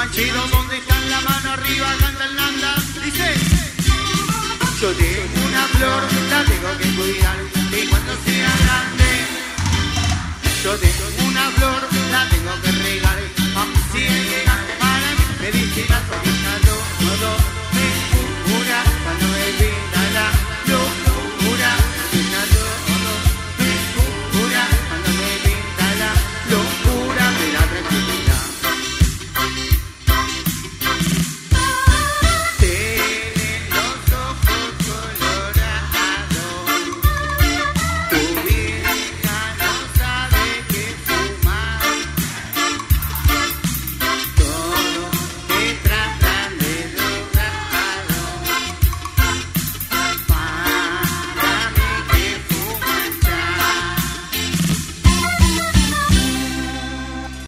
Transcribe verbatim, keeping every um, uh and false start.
Manchero, ¿dónde están? La mano arriba, canta el Nanda. Dice: yo tengo una flor, la tengo que cuidar, y cuando sea grande, yo tengo una flor, la tengo que regar, a mi cielo.